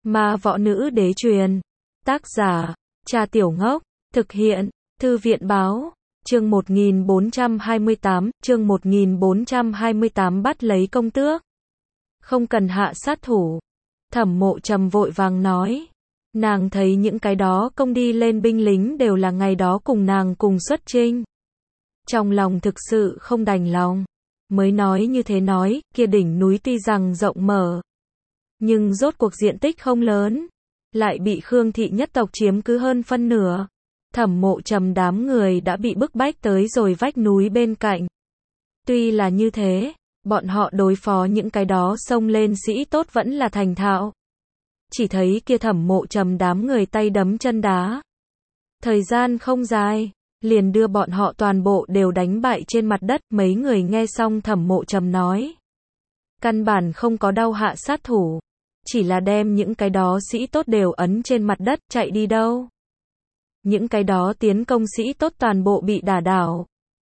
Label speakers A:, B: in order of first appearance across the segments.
A: Ma Võ Nữ Đế truyền. Tác giả, Cha Tiểu Ngốc. Thực hiện, Thư viện báo. Chương 1428, bắt lấy công tước. Không cần hạ sát thủ. Thẩm Mộ Trầm vội vàng nói. Nàng thấy những cái đó công đi lên binh lính đều là ngày đó cùng nàng cùng xuất chinh. Trong lòng thực sự không đành lòng. Mới nói như thế nói, kia đỉnh núi tuy rằng rộng mở, nhưng rốt cuộc diện tích không lớn, lại bị Khương thị nhất tộc chiếm cứ hơn phân nửa. Thẩm Mộ Trầm đám người đã bị bức bách tới rồi vách núi bên cạnh. Tuy là như thế, bọn họ đối phó những cái đó xông lên sĩ tốt vẫn là thành thạo. Chỉ thấy kia Thẩm Mộ Trầm đám người tay đấm chân đá. Thời gian không dài, liền đưa bọn họ toàn bộ đều đánh bại trên mặt đất. Mấy người nghe xong Thẩm Mộ Trầm nói, căn bản không có đau hạ sát thủ, chỉ là đem những cái đó sĩ tốt đều ấn trên mặt đất, chạy đi đâu. Những cái đó tiến công sĩ tốt toàn bộ bị đả đảo.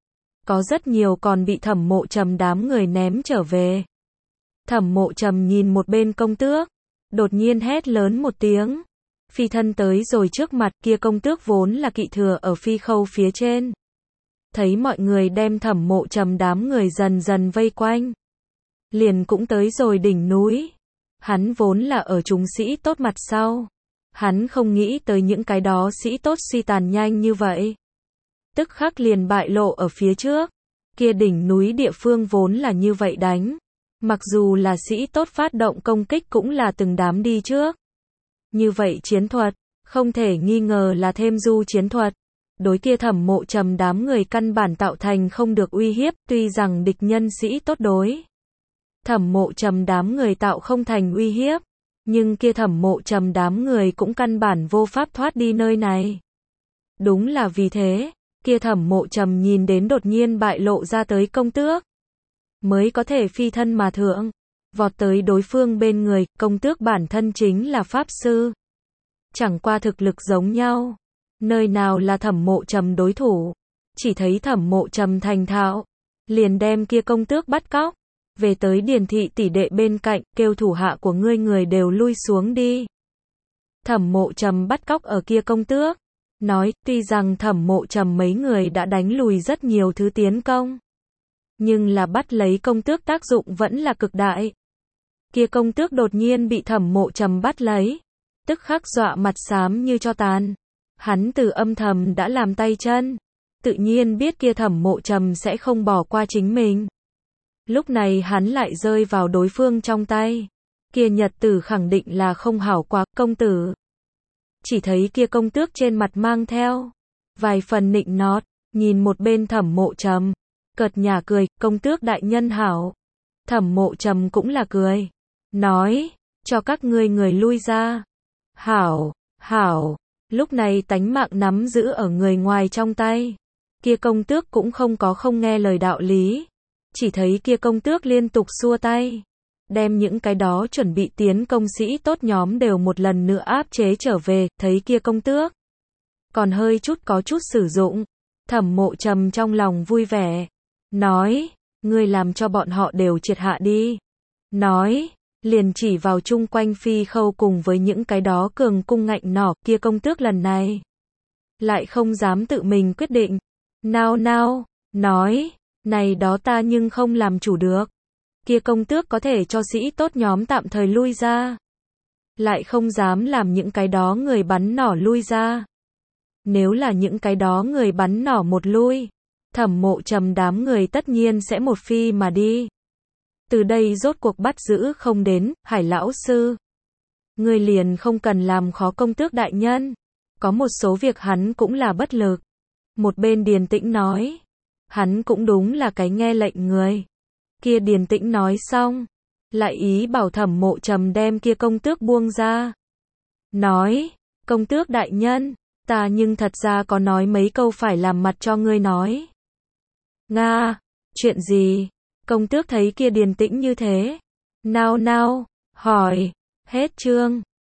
A: Có rất nhiều còn bị Thẩm Mộ Trầm đám người ném trở về. Thẩm Mộ Trầm nhìn một bên công tước, đột nhiên hét lớn một tiếng, phi thân tới rồi trước mặt. Kia công tước vốn là kỵ thừa ở phi khâu phía trên. Thấy mọi người đem Thẩm Mộ Trầm đám người dần dần vây quanh, liền cũng tới rồi đỉnh núi. Hắn vốn là ở chúng sĩ tốt mặt sau. Hắn không nghĩ tới những cái đó sĩ tốt suy tàn nhanh như vậy. Tức khắc liền bại lộ ở phía trước. Kia đỉnh núi địa phương vốn là như vậy đánh. Mặc dù là sĩ tốt phát động công kích cũng là từng đám đi trước. Như vậy chiến thuật, không thể nghi ngờ là thêm du chiến thuật. Đối kia Thẩm Mộ Trầm đám người căn bản tạo thành không được uy hiếp. Tuy rằng địch nhân sĩ tốt đối Thẩm Mộ Trầm đám người tạo không thành uy hiếp, nhưng kia Thẩm Mộ Trầm đám người cũng căn bản vô pháp thoát đi nơi này. Đúng là vì thế, kia Thẩm Mộ Trầm nhìn đến đột nhiên bại lộ ra tới công tước, mới có thể phi thân mà thượng, vọt tới đối phương bên người. Công tước bản thân chính là pháp sư, chẳng qua thực lực giống nhau, nơi nào là Thẩm Mộ Trầm đối thủ. Chỉ thấy Thẩm Mộ Trầm thành thạo, liền đem kia công tước bắt cóc, về tới Điền thị tỷ đệ bên cạnh, kêu thủ hạ của ngươi người đều lui xuống đi. Thẩm Mộ Trầm bắt cóc ở kia công tước, nói, tuy rằng Thẩm Mộ Trầm mấy người đã đánh lùi rất nhiều thứ tiến công, nhưng là bắt lấy công tước tác dụng vẫn là cực đại. Kia công tước đột nhiên bị Thẩm Mộ Trầm bắt lấy, tức khắc dọa mặt xám như tro tàn. Hắn từ âm thầm đã làm tay chân, tự nhiên biết kia Thẩm Mộ Trầm sẽ không bỏ qua chính mình. Lúc này hắn lại rơi vào đối phương trong tay. Kia nhật tử khẳng định là không hảo quá, công tử. Chỉ thấy kia công tước trên mặt mang theo vài phần nịnh nót, nhìn một bên Thẩm Mộ Trầm, cợt nhả cười, công tước đại nhân hảo. Thẩm Mộ Trầm cũng là cười, nói, cho các ngươi người lui ra. Hảo, hảo, lúc này tánh mạng nắm giữ ở người ngoài trong tay. Kia công tước cũng không có không nghe lời đạo lý. Chỉ thấy kia công tước liên tục xua tay, đem những cái đó chuẩn bị tiến công sĩ tốt nhóm đều một lần nữa áp chế trở về. Thấy kia công tước còn hơi chút có chút sử dụng, Thẩm Mộ Trầm trong lòng vui vẻ, nói, ngươi làm cho bọn họ đều triệt hạ đi. Nói, liền chỉ vào chung quanh phi khâu cùng với những cái đó cường cung ngạnh nỏ. Kia công tước lần này lại không dám tự mình quyết định, nao nao, nói, này đó ta nhưng không làm chủ được. Kia công tước có thể cho sĩ tốt nhóm tạm thời lui ra, lại không dám làm những cái đó người bắn nỏ lui ra. Nếu là những cái đó người bắn nỏ một lui, Thẩm Mộ Trầm đám người tất nhiên sẽ một phi mà đi. Từ đây rốt cuộc bắt giữ không đến. Hải lão sư, ngươi liền không cần làm khó công tước đại nhân, có một số việc hắn cũng là bất lực. Một bên Điền Tĩnh nói, hắn cũng đúng là cái nghe lệnh người. Kia Điền Tĩnh nói xong, lại ý bảo Thẩm Mộ Trầm đem kia công tước buông ra. Nói, công tước đại nhân, ta nhưng thật ra có nói mấy câu phải làm mặt cho ngươi nói. Nga, chuyện gì? Công tước thấy kia Điền Tĩnh như thế, nao nao, hỏi, hết chương.